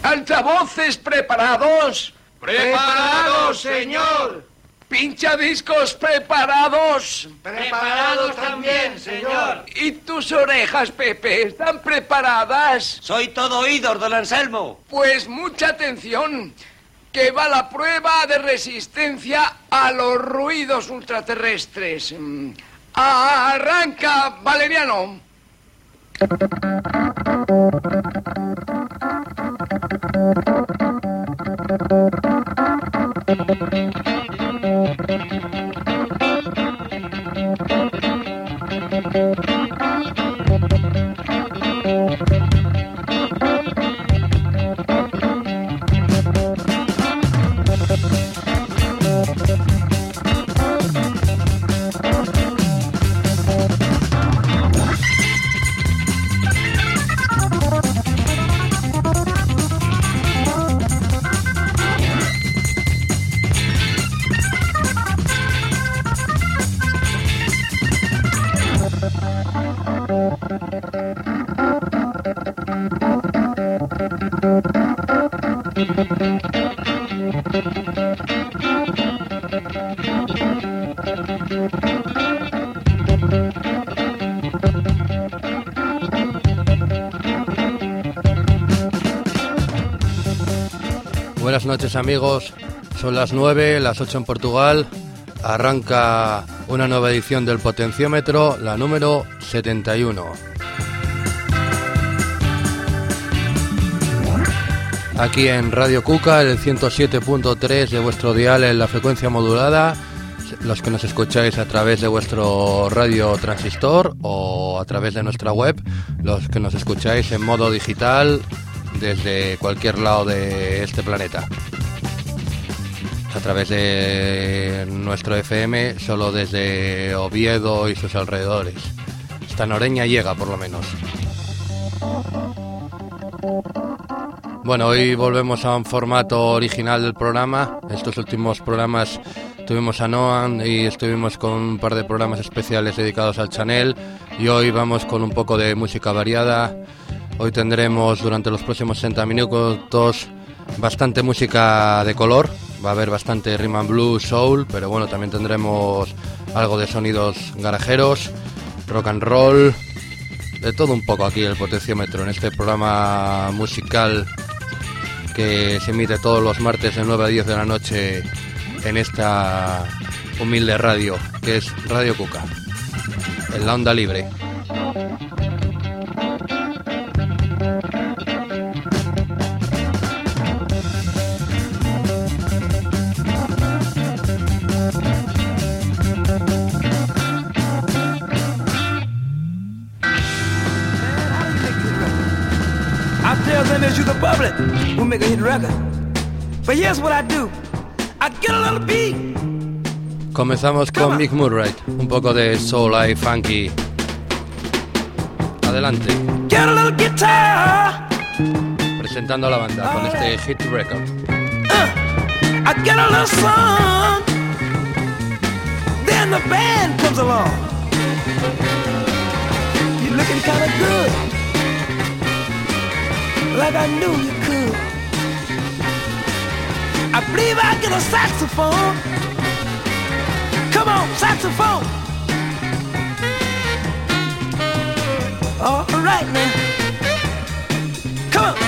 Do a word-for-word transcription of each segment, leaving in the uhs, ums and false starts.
¿Altavoces preparados? ¡Preparados, señor! ¿Pinchadiscos preparados? ¡Preparados también, señor! ¿Y tus orejas, Pepe, están preparadas? Soy todo oídos, don Anselmo. Pues mucha atención, que va la prueba de resistencia a los ruidos ultraterrestres. Arranca, Valeriano. Buenas noches, amigos, son las nueve, las ocho en Portugal. Arranca una nueva edición del Potenciómetro, la número setenta y uno. Aquí en Radio Cuca, el ciento siete punto tres de vuestro dial en la frecuencia modulada, los que nos escucháis a través de vuestro radio transistor o a través de nuestra web, los que nos escucháis en modo digital desde cualquier lado de este planeta. A través de nuestro F M, solo desde Oviedo y sus alrededores. Hasta Noreña llega, por lo menos. Bueno, hoy volvemos a un formato original del programa. Estos últimos programas tuvimos a Noam y estuvimos con un par de programas especiales dedicados al Chanel. Y hoy vamos con un poco de música variada. Hoy tendremos durante los próximos sesenta minutos bastante música de color. Va a haber bastante rhythm and blues, soul, pero bueno, también tendremos algo de sonidos garajeros, rock and roll, de todo un poco aquí el Potenciómetro, en este programa musical que se emite todos los martes de nueve a diez de la noche en esta humilde radio, que es Radio Cuca, en la onda libre. To the public, we'll make a hit record. But here's what I do. I get a little beat. Comenzamos con Mick Murray, un poco de soul y funky. Adelante. Get a little guitar. Presentando a la banda con este hit record. Uh, I get a little song. Then the band comes along. You're looking kind of good, like I knew you could. I believe I get a saxophone. Come on, saxophone. All right now. Come on.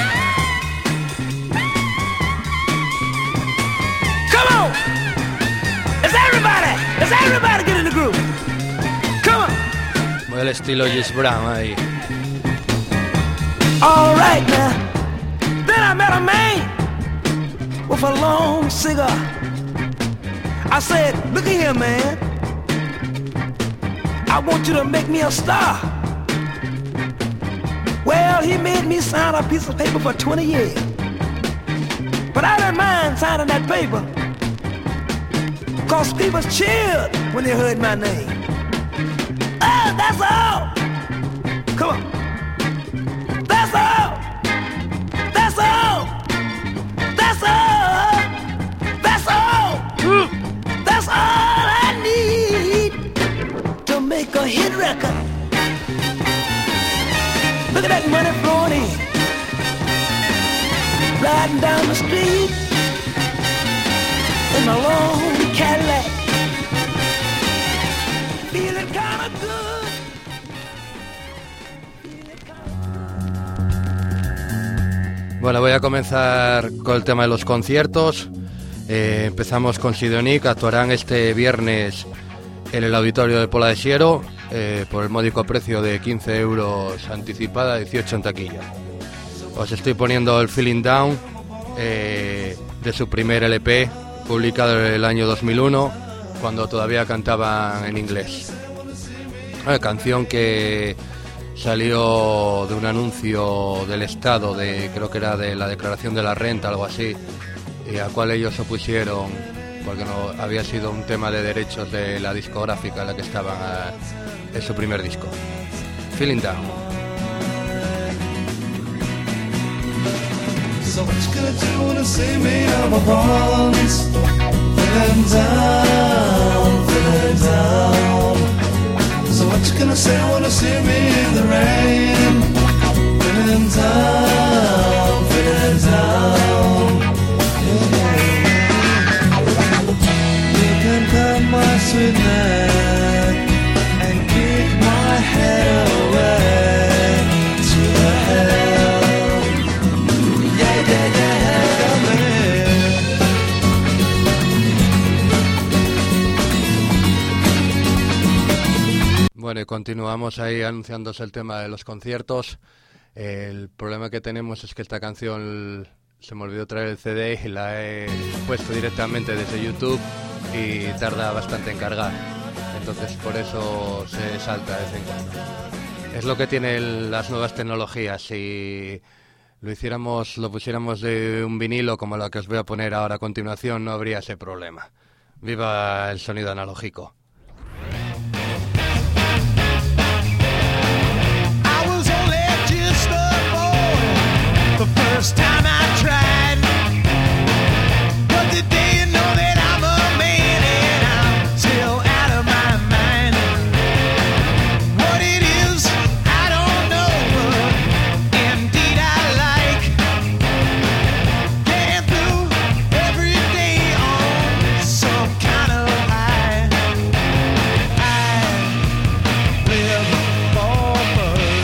Come on. Is everybody, is everybody get in the groove? Come on. Muy el estilo Jess Brown ahí. All right now. Then I met a man with a long cigar. I said, look at here, man. I want you to make me a star. Well, he made me sign a piece of paper for twenty years. But I didn't mind signing that paper, cause people cheered when they heard my name. Oh, that's all. Come on. That's all. That's all. That's all. That's all. That's all I need to make a hit record. Look at that money flowing in. Sliding down the street in my long Cadillac, feeling kinda good. Bueno, voy a comenzar con el tema de los conciertos. Eh, empezamos con Sidonik, actuarán este viernes en el auditorio de Pola de Siero eh, por el módico precio de quince euros anticipada, dieciocho en taquilla. Os estoy poniendo el Feeling Down eh, de su primer L P, publicado en el año dos mil uno, cuando todavía cantaban en inglés. Una canción que salió de un anuncio del Estado, de creo que era de la declaración de la renta, algo así, y a cual ellos se opusieron porque no había sido un tema de derechos de la discográfica en la que estaban eh, en su primer disco. Feeling Down. So what you gonna do when I see me on my bones? Feeling down, feeling down. So what you gonna say when I see me in the rain? Feeling down, feeling down. You can cut my sweet neck and kick my head away to the hell. Yeah, yeah, yeah, come here. Bueno, y continuamos ahí anunciándose el tema de los conciertos. El problema que tenemos es que esta canción se me olvidó traer el C D y la he puesto directamente desde YouTube y tarda bastante en cargar. Entonces por eso se salta de vez en cuando. Es lo que tienen las nuevas tecnologías. Si lo hiciéramos, lo pusiéramos de un vinilo como lo que os voy a poner ahora a continuación, no habría ese problema. Viva el sonido analógico. The first time I tried, but today you know that I'm a man and I'm still out of my mind. What it is, I don't know, but indeed I like getting through every day on some kind of high. I live for birds.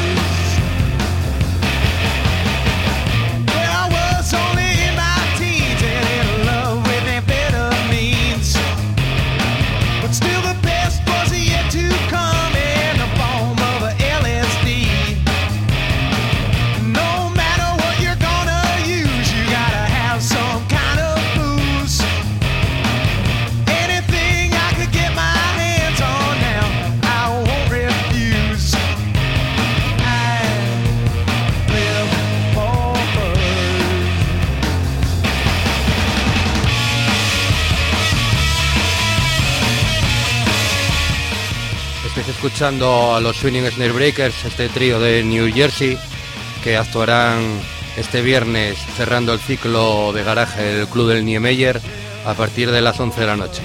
Escuchando a los Swinging Snare Breakers, este trío de New Jersey que actuarán este viernes cerrando el ciclo de garaje del Club del Niemeyer a partir de las once de la noche.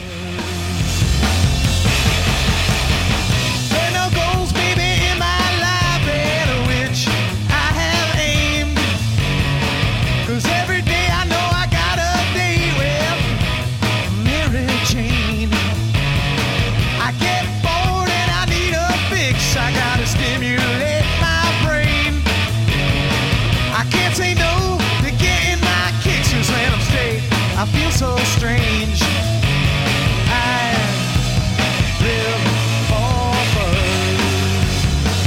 So strange. I live for birds.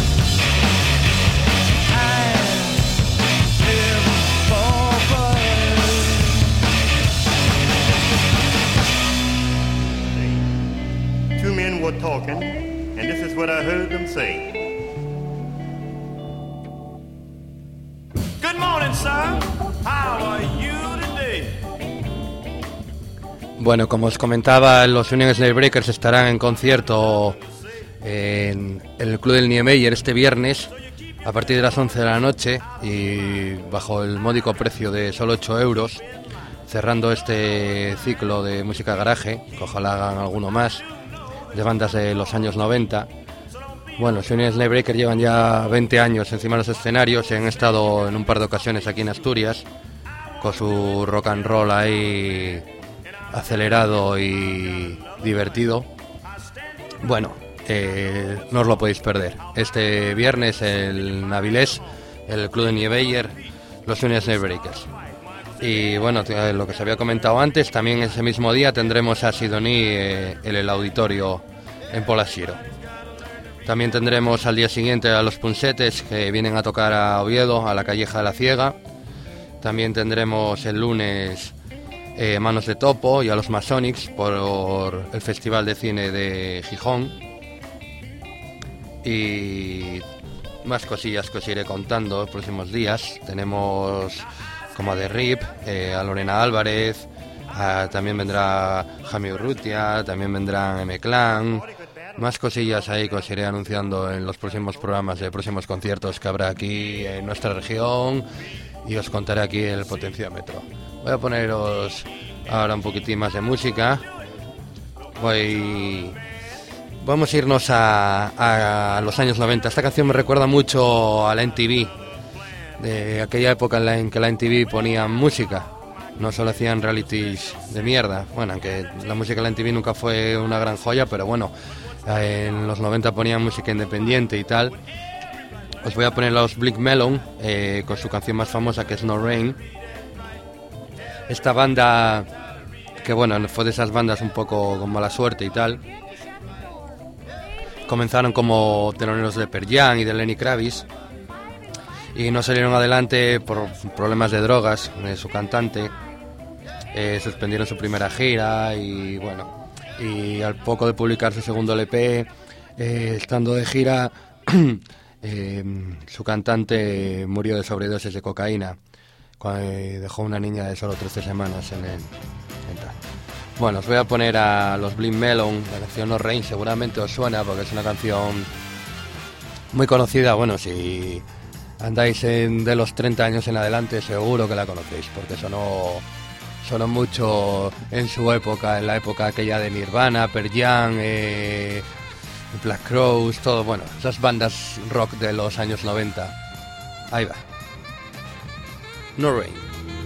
I live for birds. Two men were talking, and this is what I heard them say. Good morning, sir. How are you today? Bueno, como os comentaba, los Swinging Snare Breakers estarán en concierto en el Club del Niemeyer este viernes a partir de las once de la noche y bajo el módico precio de solo ocho euros, cerrando este ciclo de música garaje, que ojalá hagan alguno más, de bandas de los años noventa. Bueno, los Swinging Snare Breakers llevan ya veinte años encima de los escenarios y han estado en un par de ocasiones aquí en Asturias. con su rock and roll ahí acelerado y divertido. Bueno, eh, no os lo podéis perder. Este viernes el Navilés, el Club de Niemeyer, los Union Snakebreakers. Y bueno, lo que os había comentado antes, también ese mismo día tendremos a Sidoní eh, en el auditorio en Polasiro. También tendremos al día siguiente a los Punsetes, que vienen a tocar a Oviedo, a la Calleja de la Ciega. También tendremos el lunes eh, Manos de Topo y a los Masonics por el Festival de Cine de Gijón. Y más cosillas que os iré contando los próximos días. Tenemos como a The Rip, eh, a Lorena Álvarez, a, también vendrá Jamie Urrutia, también vendrán M-Clan. Más cosillas ahí que os iré anunciando en los próximos programas de próximos conciertos que habrá aquí en nuestra región, y os contaré aquí el potenciómetro. Voy a poneros ahora un poquitín más de música. Voy... Vamos a irnos a, a los años noventa. Esta canción me recuerda mucho a la M T V, de aquella época en, la, en que la M T V ponía música. No solo hacían realities de mierda. Bueno, aunque la música de la M T V nunca fue una gran joya, pero bueno, en los noventa ponían música independiente y tal. Os voy a poner los Blind Melon eh, con su canción más famosa, que es No Rain. Esta banda, que bueno, fue de esas bandas un poco con mala suerte y tal. Comenzaron como teloneros de Pearl Jam y de Lenny Kravitz, y no salieron adelante por problemas de drogas de su cantante. Eh, suspendieron su primera gira y bueno, y al poco de publicar su segundo L P, eh, estando de gira, eh, su cantante murió de sobredosis de cocaína, cuando eh, dejó una niña de solo trece semanas en el en tal. Bueno, os voy a poner a los Blind Melon, la canción No Rain. Seguramente os suena porque es una canción muy conocida. Bueno, si andáis en, de los treinta años en adelante, seguro que la conocéis, porque sonó, sonó mucho en su época, en la época aquella de Nirvana, Pearl Jam, eh, Black Crowes, todo, bueno, esas bandas rock de los años noventa. Ahí va. No Rain.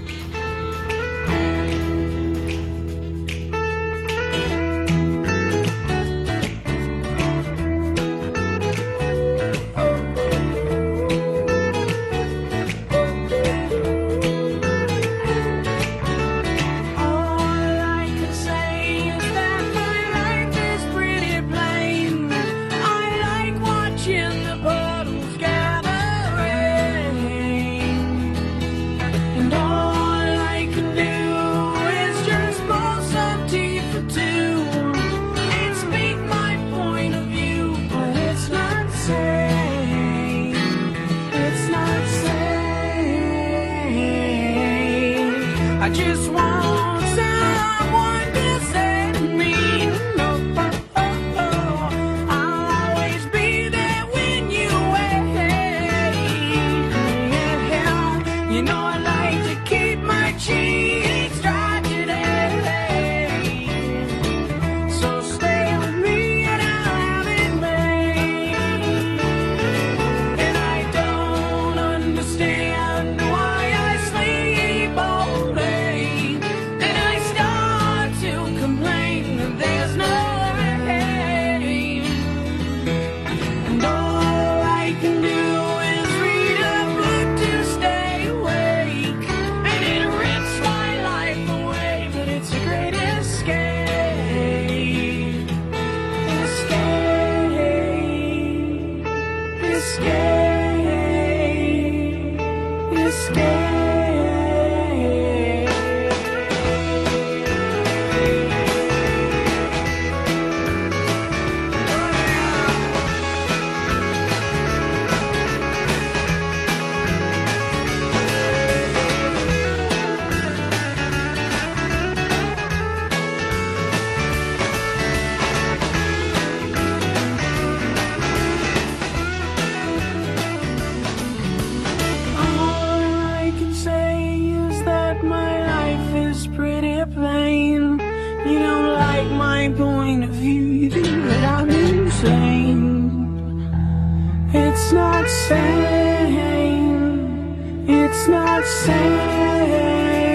It's not sane. It's not sane.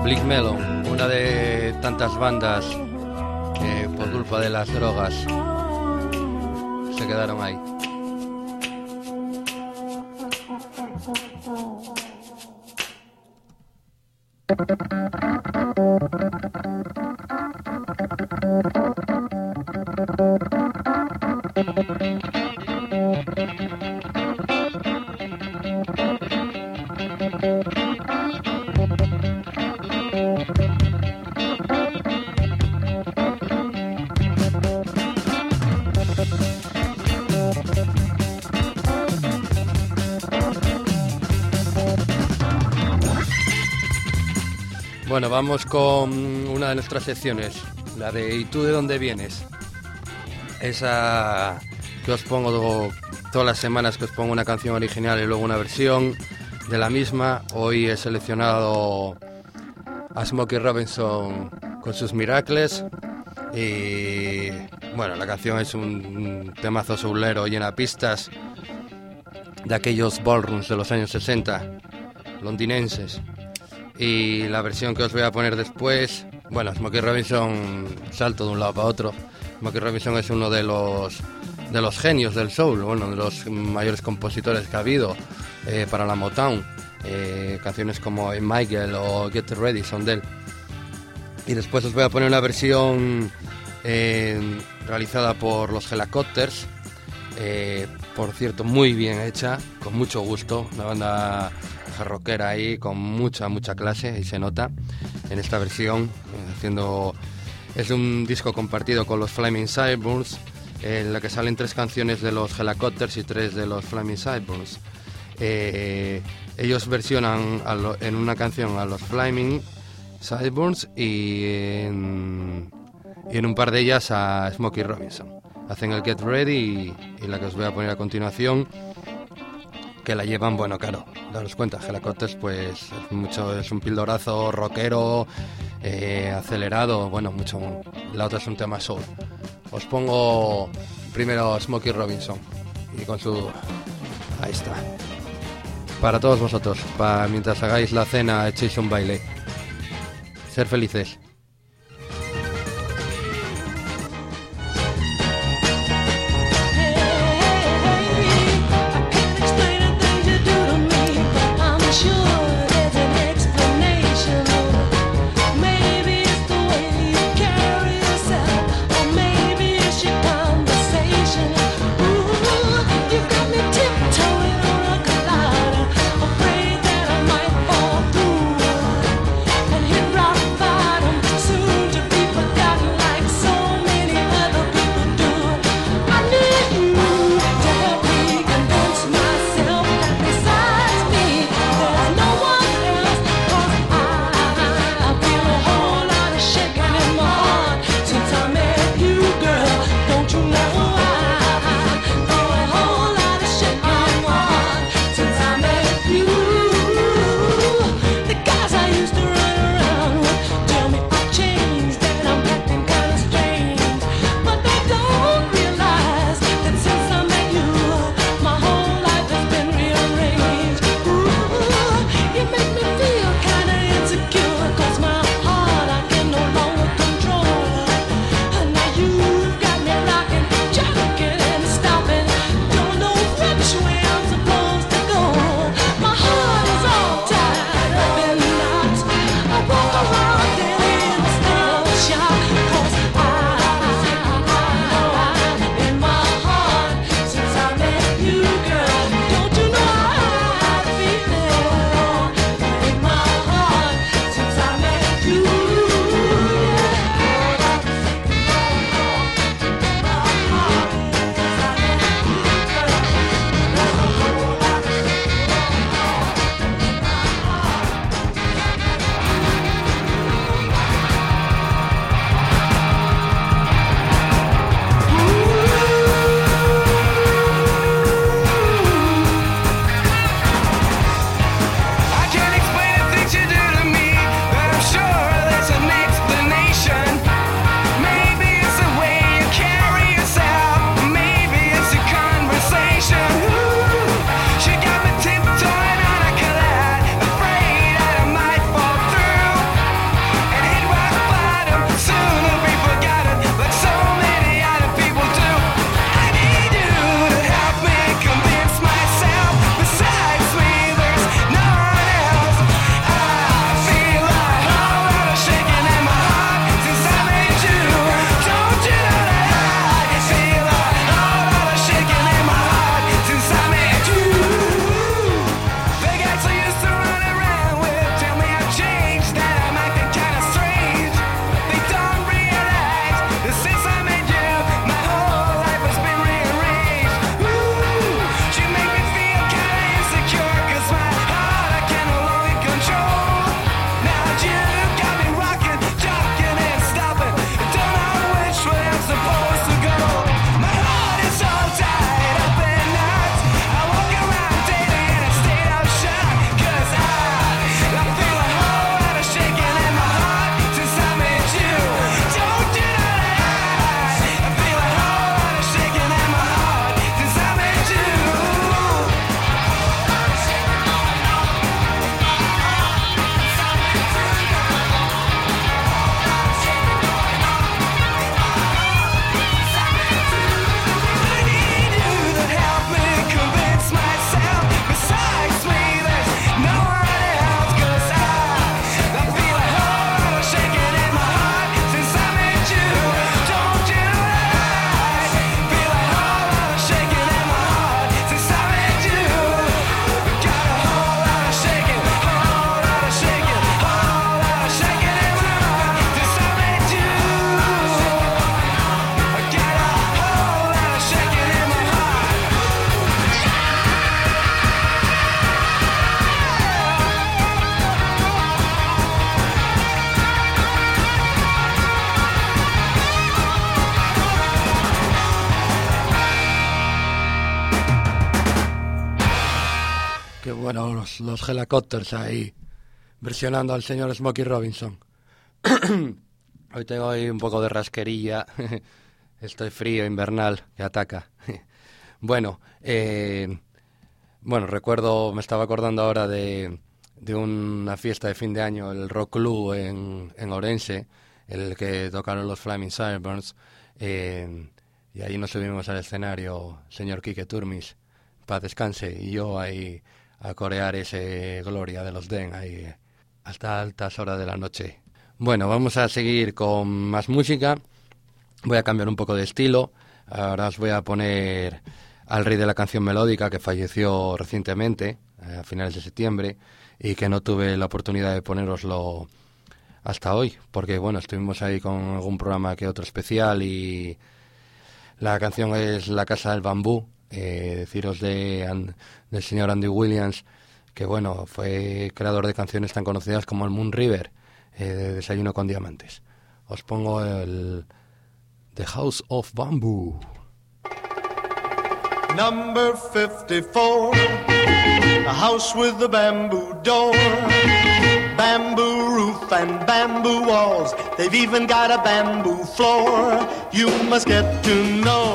Bleak Melon, una de tantas bandas que por culpa de las drogas se quedaron ahí. Bueno, vamos con una de nuestras secciones, la de ¿y tú de dónde vienes? Esa que os pongo todas las semanas, que os pongo una canción original y luego una versión de la misma. Hoy he seleccionado a Smokey Robinson con sus Miracles y bueno, la canción es un temazo soulero, llena de pistas de aquellos ballrooms de los años sesenta londinenses. Y la versión que os voy a poner después, bueno, Smokey Robinson, salto de un lado para otro. Smokey Robinson es uno de los de los genios del soul, bueno, de los mayores compositores que ha habido eh, para la Motown. Eh, canciones como Michael o Get Ready son de él. Y después os voy a poner una versión eh, realizada por los Helicopters, eh, por cierto, muy bien hecha, con mucho gusto, una banda rockera ahí con mucha mucha clase y se nota en esta versión, eh, haciendo es un disco compartido con los Flaming Sideburns, en la que salen tres canciones de los Helicopters y tres de los Flaming Sideburns. Eh, ellos versionan a lo, en una canción a los Flaming Sideburns y en, y en un par de ellas a Smokey Robinson. Hacen el Get Ready y, y la que os voy a poner a continuación, que la llevan, bueno, claro, daros cuenta, Helicopters pues es mucho, es un pildorazo rockero, eh, acelerado, bueno, mucho. La otra es un tema soul. Os pongo primero Smokey Robinson y con su, ahí está, para todos vosotros, para mientras hagáis la cena echéis un baile. Ser felices. No los, los Helicopters ahí, versionando al señor Smokey Robinson. Hoy tengo ahí un poco de rasquerilla, estoy frío, invernal, que ataca. Bueno, eh, bueno, recuerdo, me estaba acordando ahora de, de una fiesta de fin de año, el Rock Club en, en Orense, el que tocaron los Flaming Sideburns, eh, y ahí nos subimos al escenario, señor Quique Turmis, paz descanse, y yo ahí a corear ese Gloria de los Den, ahí hasta altas horas de la noche. Bueno, vamos a seguir con más música, voy a cambiar un poco de estilo, ahora os voy a poner al rey de la canción melódica que falleció recientemente, eh, a finales de septiembre, y que no tuve la oportunidad de ponéroslo hasta hoy, porque bueno, estuvimos ahí con algún programa que otro especial, y la canción es La Casa del Bambú, eh, deciros de, and, del señor Andy Williams, que bueno, fue creador de canciones tan conocidas como el Moon River, eh, de Desayuno con Diamantes. Os pongo el The House of Bamboo. Number fifty-four, a house with a bamboo door, bamboo roof and bamboo walls. They've even got a bamboo floor. You must get to know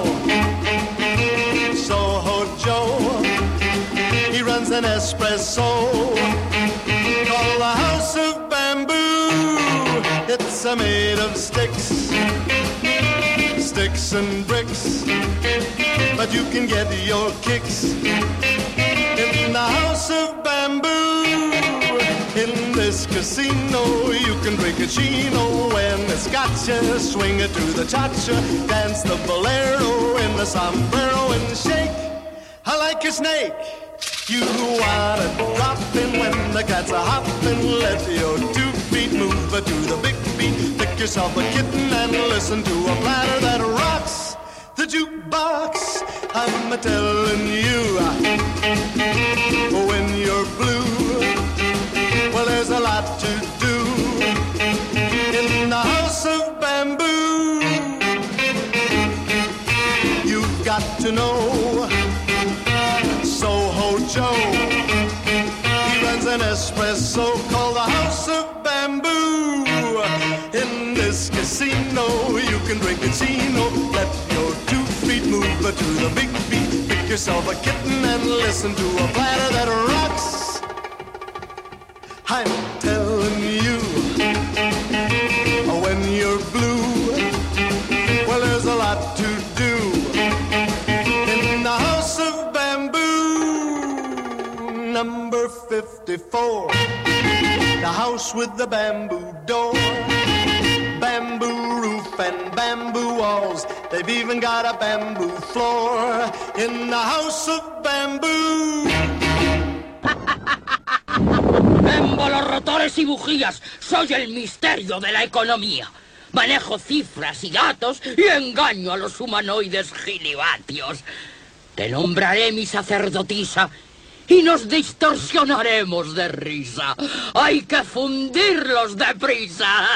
Soho Joe. He runs an espresso called the House of Bamboo. It's a made of sticks, sticks and bricks, but you can get your kicks in the House of Bamboo. In this casino you can drink a chino when it's gotcha, swing it to the cha-cha, dance the bolero in the sombrero and shake I like your snake. You wanna drop in when the cats are hopping, let your two feet move to the big beat, pick yourself a kitten and listen to a platter that rocks the jukebox. I'm a telling you, when you're blue, well, there's a lot to do in the House of Bamboo. You've got to know Soho Joe. He runs an espresso called the House of Bamboo. In this casino you can drink a chino, let your two feet move to the big beat, pick yourself a kitten and listen to a platter that rocks. I'm telling you, when you're blue, well, there's a lot to do in the House of Bamboo. Number fifty-four, the house with the bamboo door, bamboo roof and bamboo walls. They've even got a bamboo floor in the House of Bamboo. Émbolos, rotores y bujías, soy el misterio de la economía. Manejo cifras y datos y engaño a los humanoides gilibatios. Te nombraré mi sacerdotisa y nos distorsionaremos de risa. Hay que fundirlos deprisa.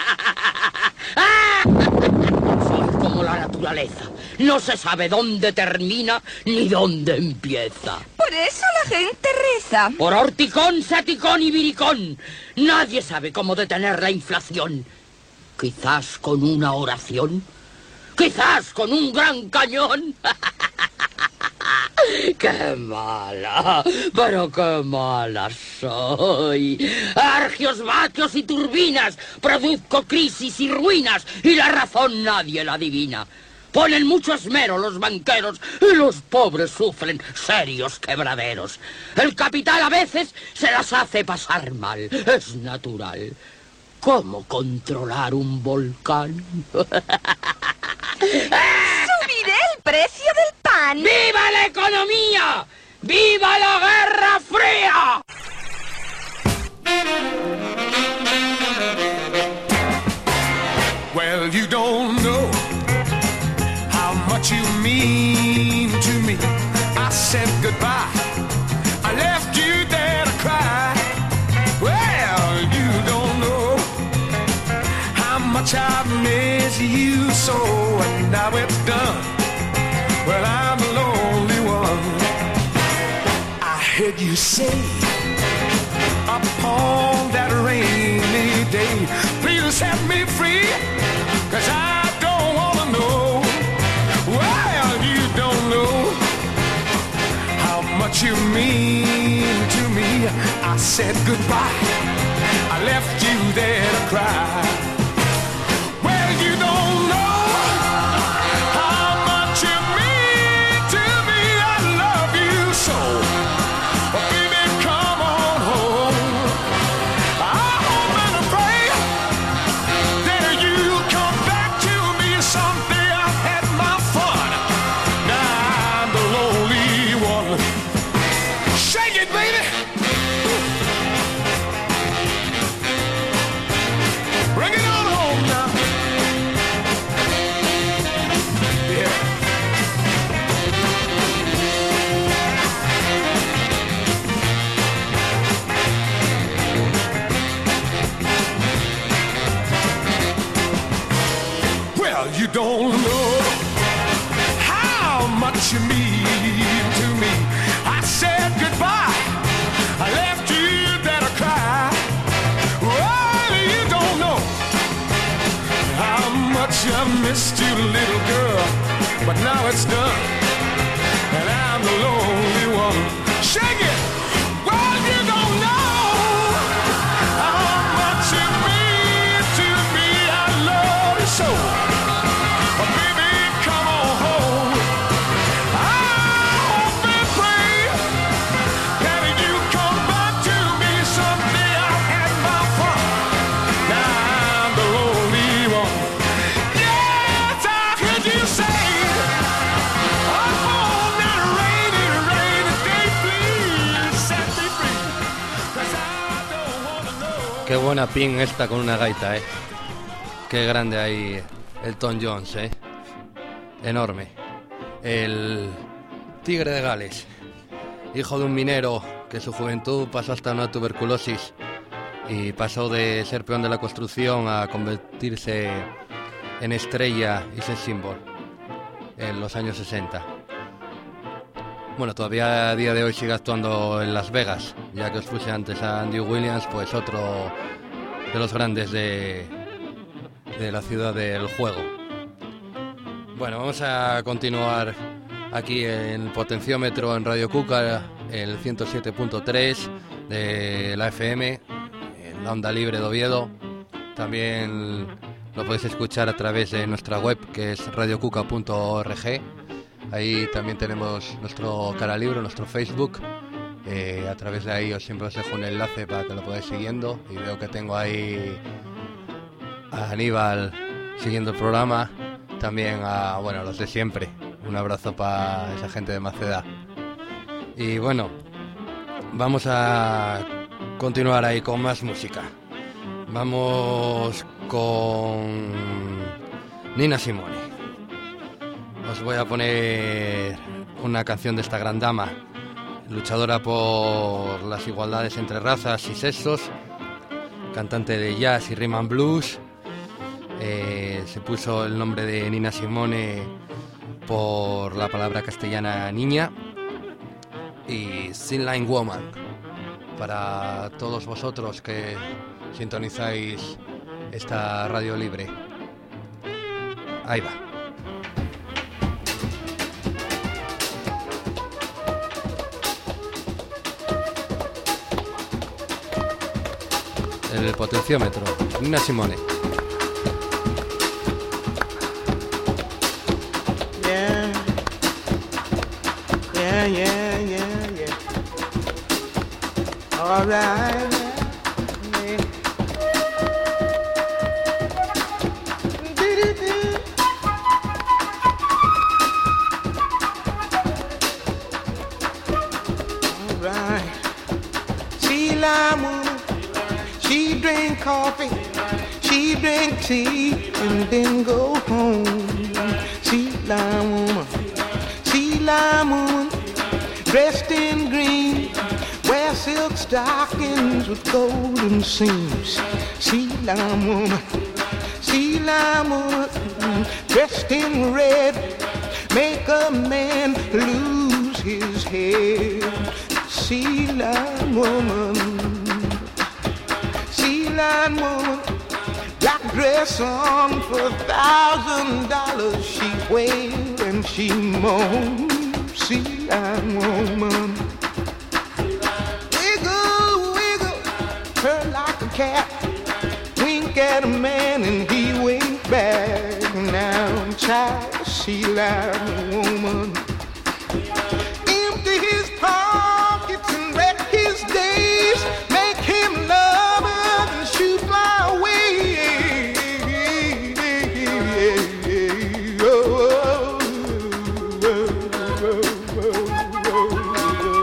Soy como la naturaleza. No se sabe dónde termina ni dónde empieza. Por eso la gente reza. Por horticón, saticón y viricón. Nadie sabe cómo detener la inflación. Quizás con una oración. Quizás con un gran cañón. ¡Qué mala! ¡Pero qué mala soy! Argios, vatios y turbinas, produzco crisis y ruinas, y la razón nadie la adivina. Ponen mucho esmero los banqueros y los pobres sufren serios quebraderos. El capital a veces se las hace pasar mal, es natural. ¿Cómo controlar un volcán? ¡Subiré el precio del pan! ¡Viva la economía! ¡Viva la Guerra Fría! Well, you don't know how much you mean to me. I said goodbye, I left you there to cry. Well, you don't know how much I've missed you so, and now it's done. Well, I'm the lonely one. I heard you say upon that rainy day. Please set me free, 'cause I don't wanna know. Well, you don't know how much you mean to me. I said goodbye, I left you there to cry. Well, you don't know how much you mean to me. I love you so. But baby, come on home. I hope and I pray that you'll come back to me someday. I've had my fun. Now I'm the lonely one. Shake it, baby. Bring it on home now. Yeah. Well, you don't know how much you mean to me. I said goodbye, I left you there to cry. Well, you don't know how much I missed you, little girl. But now it's done, and I'm the lonely one. Shake it! Well, you don't know how much you mean to me. I love you so. But baby, come on home. I hope and pray that you come back to me someday. I had my fun. Now I'm the lonely one. Yes, I heard you say, up on that rainy, rainy day, please set me free. 'Cause I don't wanna know. Qué buena pin esta con una gaita, eh. Qué grande ahí Elton John, eh. Enorme. El tigre de Gales, hijo de un minero que en su juventud pasó hasta una tuberculosis y pasó de ser peón de la construcción a convertirse en estrella y sex symbol en los años sesenta. Bueno, todavía a día de hoy sigue actuando en Las Vegas, ya que os puse antes a Andy Williams, pues otro de los grandes de, de la ciudad del juego. Bueno, vamos a continuar aquí en el potenciómetro en Radio Cuca, el ciento siete punto tres de la F M, en la onda libre de Oviedo. También lo podéis escuchar a través de nuestra web, que es radio cuca punto org. Ahí también tenemos nuestro cara libro, nuestro Facebook. Eh, a través de ahí os siempre os dejo un enlace para que lo podáis siguiendo. Y veo que tengo ahí a Aníbal siguiendo el programa. También a, bueno, los de siempre. Un abrazo para esa gente de Maceda. Y bueno, vamos a continuar ahí con más música. Vamos con Nina Simone. Os voy a poner una canción de esta gran dama, luchadora por las igualdades entre razas y sexos, cantante de jazz y rhythm and blues. Eh, se puso el nombre de Nina Simone por la palabra castellana niña, y Thin Line Woman para todos vosotros que sintonizáis esta radio libre. Ahí va. El potenciómetro, Nina Simone. Yeah, yeah, yeah, yeah, yeah. All right. Yeah. Do-do-do. All right. Sea lime woman, she drink coffee, she drink tea, and then go home. Sea lime woman, sea lime woman, dressed in green, wear silk stockings with golden seams. Sea lime woman, sea lime woman, dressed in red, make a man lose his head. Sea lime woman. line woman, black dress on for a thousand dollars. She wailed and she moaned, sea line woman. Wiggle, wiggle, her like a cat. Wink at a man and he winked back. Now, child, sea line woman. Empty his pockets and wreck his days. Make him love her and shoot fly away. Oh, oh, oh, oh, oh.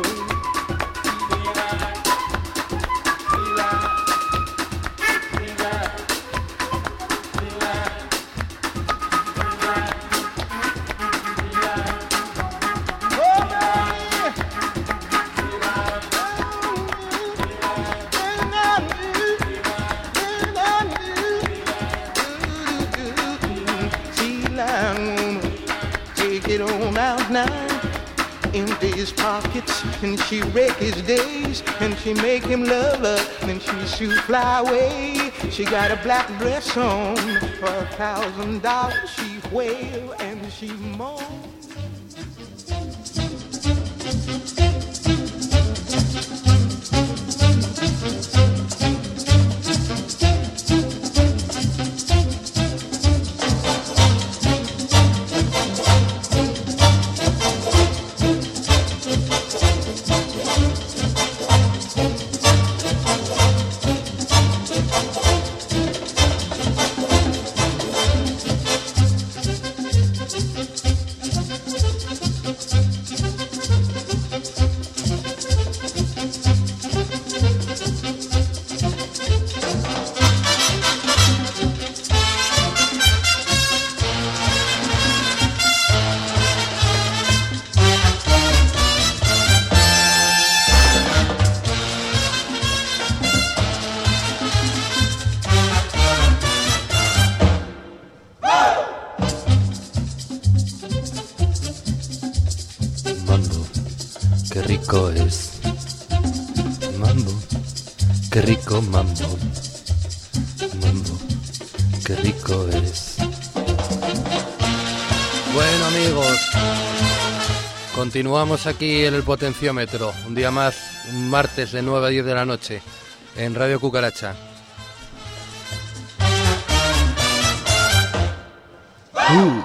Take it on out now. Empty his pockets and she wreck his days, and she make him love her and she shoot fly away. She got a black dress on for a thousand dollars. She wail and she moan. Qué rico mambo, mambo, qué rico es. Bueno amigos, continuamos aquí en el potenciómetro, un día más, un martes de nueve a diez de la noche, en Radio Cucaracha. Uh.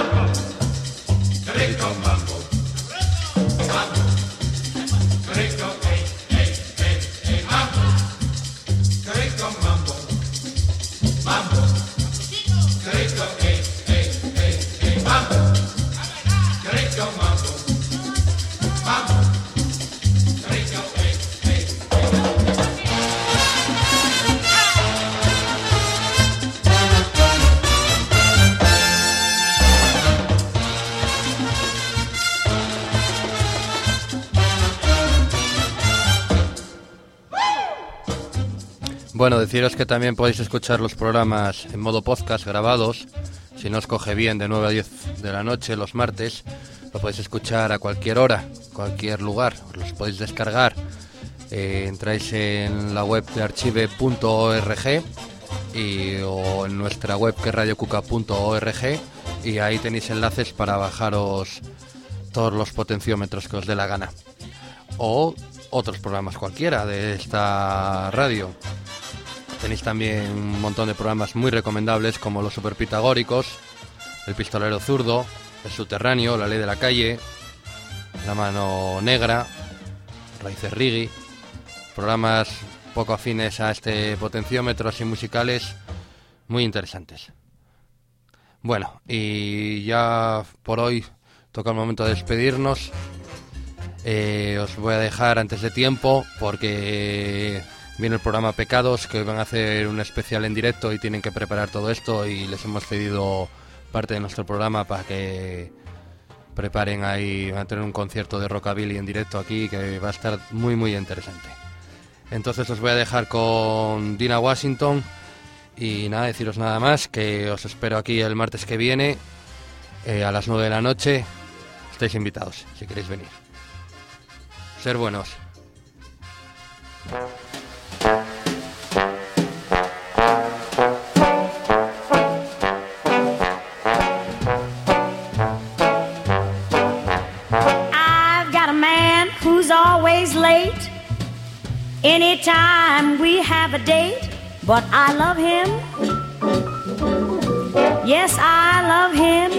Bueno, deciros que también podéis escuchar los programas en modo podcast grabados, si no os coge bien, de nueve a diez de la noche los martes. Lo podéis escuchar a cualquier hora, cualquier lugar, os los podéis descargar. Eh, entráis en la web de archive punto org y, o en nuestra web que es radiocuca punto org, y ahí tenéis enlaces para bajaros todos los potenciómetros que os dé la gana. O otros programas cualquiera de esta radio. Tenéis también un montón de programas muy recomendables como Los Superpitagóricos, El Pistolero Zurdo, El Subterráneo, La Ley de la Calle, La Mano Negra, Raíces Rigi, programas poco afines a este potenciómetro, así musicales, muy interesantes. Bueno, y ya por hoy toca el momento de despedirnos. Eh, os voy a dejar antes de tiempo porque viene el programa Pecados, que van a hacer un especial en directo y tienen que preparar todo esto, y les hemos pedido parte de nuestro programa para que preparen ahí, van a tener un concierto de rockabilly en directo aquí que va a estar muy muy interesante. Entonces os voy a dejar con Dina Washington y nada, deciros nada más, que os espero aquí el martes que viene eh, a las nueve de la noche. Estáis invitados si queréis venir. Ser buenos. Daytime we have a date, but I love him. Yes, I love him.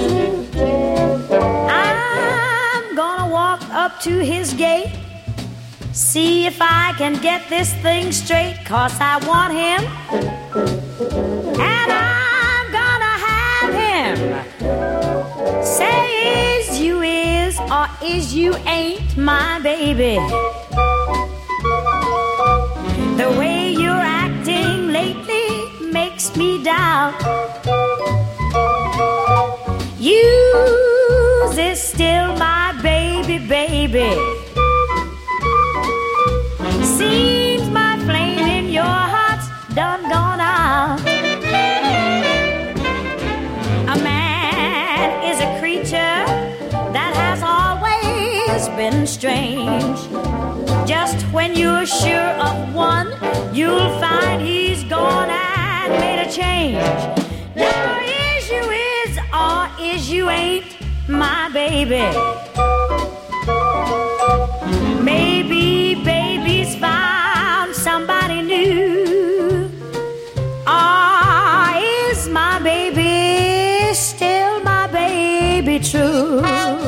I'm gonna walk up to his gate, see if I can get this thing straight, 'cause I want him, and I'm gonna have him. Say is you is or is you ain't my baby. The way you're acting lately makes me doubt. You's is still my baby, baby. Seems my flame in your heart's done gone out. A man is a creature that has always been strange. Just when you're sure of one, you'll find he's gone and made a change. Now is you is or is you ain't my baby. Maybe baby's found somebody new, or is my baby still my baby true?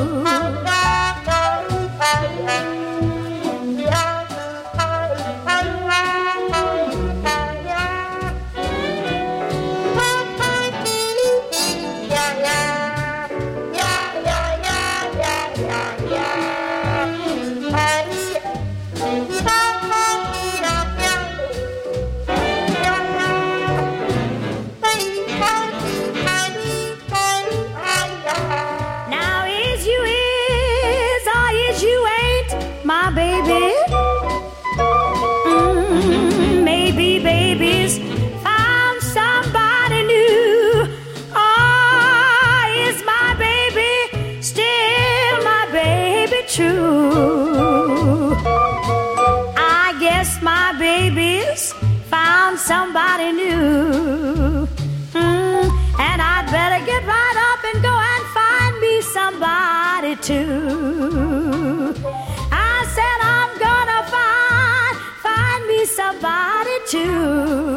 Somebody new, mm, and I'd better get right up and go and find me somebody too. I said I'm gonna find, find me somebody too.